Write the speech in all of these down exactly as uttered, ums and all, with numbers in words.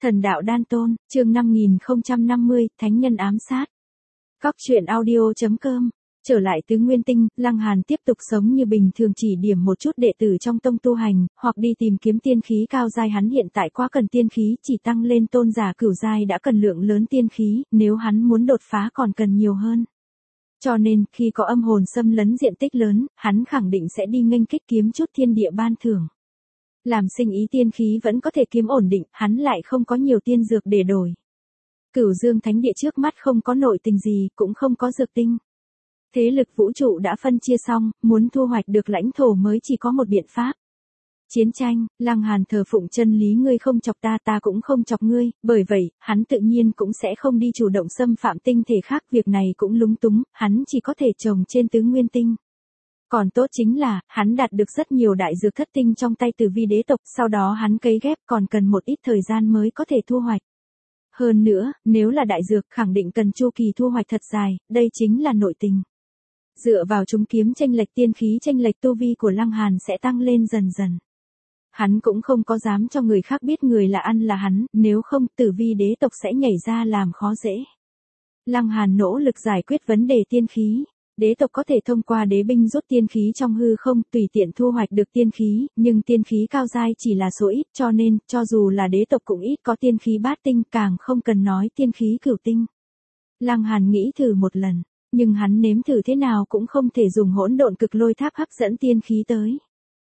Thần đạo đan tôn, chương năm nghìn không trăm năm mươi, Thánh nhân ám sát. Cóc truyện audio chấm com. Trở lại tứ nguyên tinh, Lăng Hàn tiếp tục sống như bình thường, chỉ điểm một chút đệ tử trong tông tu hành, hoặc đi tìm kiếm tiên khí cao giai. Hắn hiện tại quá cần tiên khí, chỉ tăng lên tôn giả cửu giai đã cần lượng lớn tiên khí, nếu hắn muốn đột phá còn cần nhiều hơn. Cho nên, khi có âm hồn xâm lấn diện tích lớn, hắn khẳng định sẽ đi nghênh kích kiếm chút thiên địa ban thưởng. Làm sinh ý tiên khí vẫn có thể kiếm ổn định, hắn lại không có nhiều tiên dược để đổi. Cửu Dương Thánh Địa trước mắt không có nội tình gì, cũng không có dược tinh. Thế lực vũ trụ đã phân chia xong, muốn thu hoạch được lãnh thổ mới chỉ có một biện pháp. Chiến tranh. Lăng Hàn thờ phụng chân lý, ngươi không chọc ta, ta cũng không chọc ngươi, bởi vậy, hắn tự nhiên cũng sẽ không đi chủ động xâm phạm tinh thể khác, việc này cũng lúng túng, hắn chỉ có thể trồng trên tứ nguyên tinh. Còn tốt chính là, hắn đạt được rất nhiều đại dược thất tinh trong tay Tử Vi đế tộc, sau đó hắn cấy ghép còn cần một ít thời gian mới có thể thu hoạch. Hơn nữa, nếu là đại dược khẳng định cần chu kỳ thu hoạch thật dài, đây chính là nội tình. Dựa vào chúng kiếm chênh lệch tiên khí chênh lệch tu vi của Lăng Hàn sẽ tăng lên dần dần. Hắn cũng không có dám cho người khác biết người là ăn là hắn, nếu không Tử Vi đế tộc sẽ nhảy ra làm khó dễ. Lăng Hàn nỗ lực giải quyết vấn đề tiên khí. Đế tộc có thể thông qua đế binh rút tiên khí trong hư không, tùy tiện thu hoạch được tiên khí, nhưng tiên khí cao giai chỉ là số ít, cho nên, cho dù là đế tộc cũng ít có tiên khí bát tinh, càng không cần nói tiên khí cửu tinh. Lăng Hàn nghĩ thử một lần, nhưng hắn nếm thử thế nào cũng không thể dùng hỗn độn cực lôi tháp hấp dẫn tiên khí tới.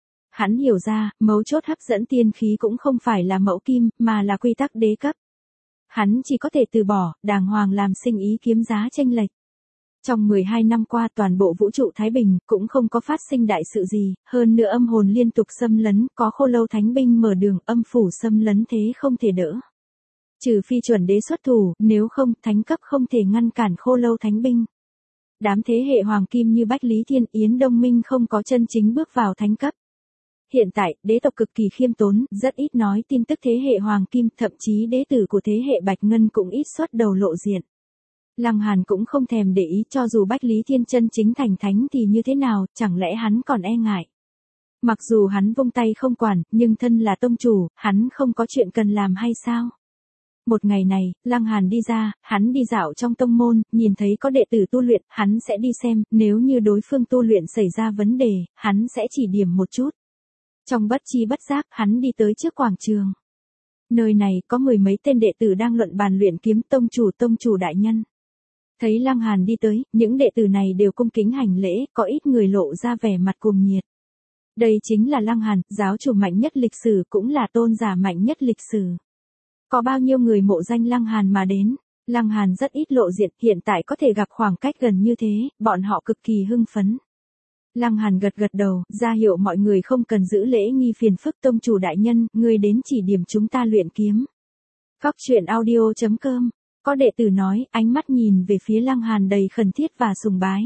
Hắn hiểu ra, mấu chốt hấp dẫn tiên khí cũng không phải là mẫu kim, mà là quy tắc đế cấp. Hắn chỉ có thể từ bỏ, đàng hoàng làm sinh ý kiếm giá chênh lệch. Trong mười hai năm qua toàn bộ vũ trụ Thái Bình cũng không có phát sinh đại sự gì, hơn nữa âm hồn liên tục xâm lấn, có Khô Lâu Thánh binh mở đường, âm phủ xâm lấn thế không thể đỡ. Trừ phi chuẩn đế xuất thủ, nếu không, thánh cấp không thể ngăn cản Khô Lâu Thánh binh. Đám thế hệ hoàng kim như Bách Lý Thiên, Yến Đông Minh không có chân chính bước vào thánh cấp. Hiện tại, đế tộc cực kỳ khiêm tốn, rất ít nói tin tức thế hệ hoàng kim, thậm chí đế tử của thế hệ Bạch Ngân cũng ít xuất đầu lộ diện. Lăng Hàn cũng không thèm để ý, cho dù Bách Lý Thiên chân chính thành thánh thì như thế nào, chẳng lẽ hắn còn e ngại. Mặc dù hắn vung tay không quản, nhưng thân là tông chủ, hắn không có chuyện cần làm hay sao? Một ngày này, Lăng Hàn đi ra, hắn đi dạo trong tông môn, nhìn thấy có đệ tử tu luyện, hắn sẽ đi xem, nếu như đối phương tu luyện xảy ra vấn đề, hắn sẽ chỉ điểm một chút. Trong bất chi bất giác, hắn đi tới trước quảng trường. Nơi này có mười mấy tên đệ tử đang luận bàn luyện kiếm, tông chủ tông chủ đại nhân. Thấy Lăng Hàn đi tới, những đệ tử này đều cung kính hành lễ, có ít người lộ ra vẻ mặt cuồng nhiệt. Đây chính là Lăng Hàn, giáo chủ mạnh nhất lịch sử, cũng là tôn giả mạnh nhất lịch sử. Có bao nhiêu người mộ danh Lăng Hàn mà đến. Lăng Hàn rất ít lộ diện, hiện tại có thể gặp khoảng cách gần như thế, bọn họ cực kỳ hưng phấn. Lăng Hàn gật gật đầu, ra hiệu mọi người không cần giữ lễ nghi phiền phức. Tông chủ đại nhân, người đến chỉ điểm chúng ta luyện kiếm. Cóc truyện audio chấm com. Có đệ tử nói, ánh mắt nhìn về phía Lăng Hàn đầy khẩn thiết và sùng bái.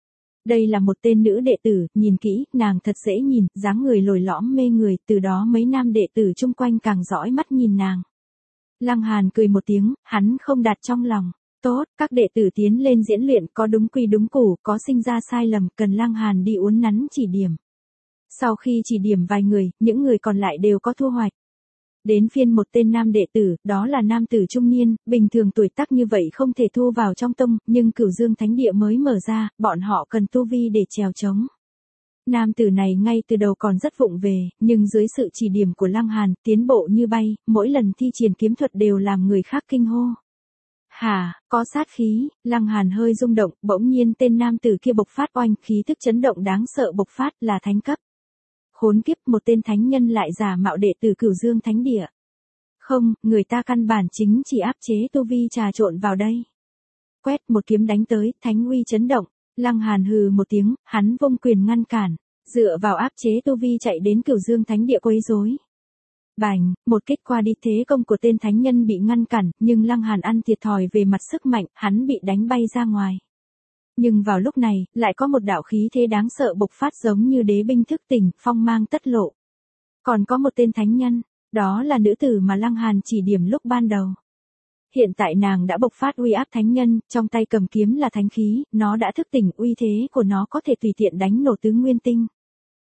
Đây là một tên nữ đệ tử, nhìn kỹ, nàng thật dễ nhìn, dáng người lồi lõm mê người, từ đó mấy nam đệ tử chung quanh càng dõi mắt nhìn nàng. Lăng Hàn cười một tiếng, hắn không đặt trong lòng. Tốt, các đệ tử tiến lên diễn luyện, có đúng quy đúng củ, có sinh ra sai lầm, cần Lăng Hàn đi uốn nắn chỉ điểm. Sau khi chỉ điểm vài người, những người còn lại đều có thu hoạch. Đến phiên một tên nam đệ tử, đó là nam tử trung niên, bình thường tuổi tác như vậy không thể thu vào trong tông, nhưng Cửu Dương Thánh Địa mới mở ra, bọn họ cần tu vi để trèo trống. Nam tử này ngay từ đầu còn rất vụng về, nhưng dưới sự chỉ điểm của Lăng Hàn, tiến bộ như bay, mỗi lần thi triển kiếm thuật đều làm người khác kinh hô. Hả, có sát khí. Lăng Hàn hơi rung động, bỗng nhiên tên nam tử kia bộc phát oanh, khí thức chấn động đáng sợ bộc phát, là thánh cấp. Khốn kiếp, một tên thánh nhân lại giả mạo đệ tử Cửu Dương Thánh Địa. Không, người ta căn bản chính chỉ áp chế tu vi trà trộn vào đây. Quét một kiếm đánh tới, thánh uy chấn động. Lăng Hàn hừ một tiếng, hắn vung quyền ngăn cản, dựa vào áp chế tu vi chạy đến Cửu Dương Thánh Địa quấy rối. Bành, một kích qua đi, thế công của tên thánh nhân bị ngăn cản, nhưng Lăng Hàn ăn thiệt thòi về mặt sức mạnh, hắn bị đánh bay ra ngoài. Nhưng vào lúc này, lại có một đạo khí thế đáng sợ bộc phát giống như đế binh thức tỉnh, phong mang tất lộ. Còn có một tên thánh nhân, đó là nữ tử mà Lăng Hàn chỉ điểm lúc ban đầu. Hiện tại nàng đã bộc phát uy áp thánh nhân, trong tay cầm kiếm là thánh khí, nó đã thức tỉnh, uy thế của nó có thể tùy tiện đánh nổ tứ nguyên tinh.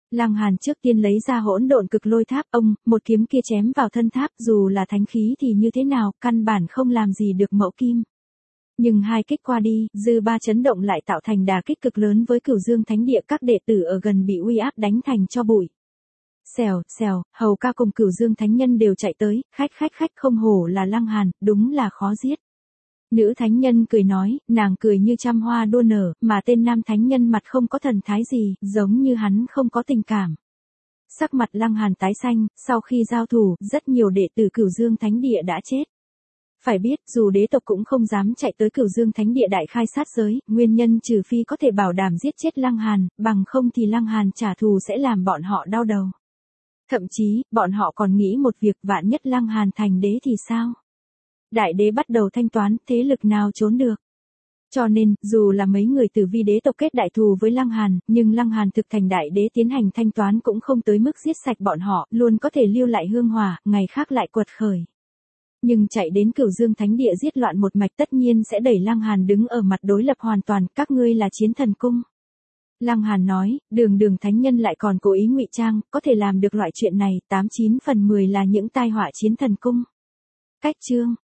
Lăng Hàn trước tiên lấy ra hỗn độn cực lôi tháp, ông, một kiếm kia chém vào thân tháp, dù là thánh khí thì như thế nào, căn bản không làm gì được mẫu kim. Nhưng hai kích qua đi, dư ba chấn động lại tạo thành đà kích cực lớn với Cửu Dương Thánh Địa, các đệ tử ở gần bị uy áp đánh thành tro bụi. Xèo, xèo, Hầu ca cùng Cửu Dương Thánh Nhân đều chạy tới, khách khách khách, không hổ là Lăng Hàn, đúng là khó giết. Nữ thánh nhân cười nói, nàng cười như trăm hoa đua nở, mà tên nam thánh nhân mặt không có thần thái gì, giống như hắn không có tình cảm. Sắc mặt Lăng Hàn tái xanh, sau khi giao thủ, rất nhiều đệ tử Cửu Dương Thánh Địa đã chết. Phải biết, dù đế tộc cũng không dám chạy tới Cửu Dương Thánh Địa đại khai sát giới, nguyên nhân trừ phi có thể bảo đảm giết chết Lăng Hàn, bằng không thì Lăng Hàn trả thù sẽ làm bọn họ đau đầu. Thậm chí, bọn họ còn nghĩ một việc, vạn nhất Lăng Hàn thành đế thì sao? Đại đế bắt đầu thanh toán, thế lực nào trốn được? Cho nên, dù là mấy người tử vi đế tộc kết đại thù với Lăng Hàn, nhưng Lăng Hàn thực thành đại đế tiến hành thanh toán cũng không tới mức giết sạch bọn họ, luôn có thể lưu lại hương hỏa, ngày khác lại quật khởi. Nhưng chạy đến Cửu Dương Thánh Địa giết loạn một mạch tất nhiên sẽ đẩy Lăng Hàn đứng ở mặt đối lập hoàn toàn, các ngươi là Chiến Thần Cung. Lăng Hàn nói, đường đường thánh nhân lại còn cố ý ngụy trang, có thể làm được loại chuyện này, tám chín phần mười là những tai họa Chiến Thần Cung. Cách chương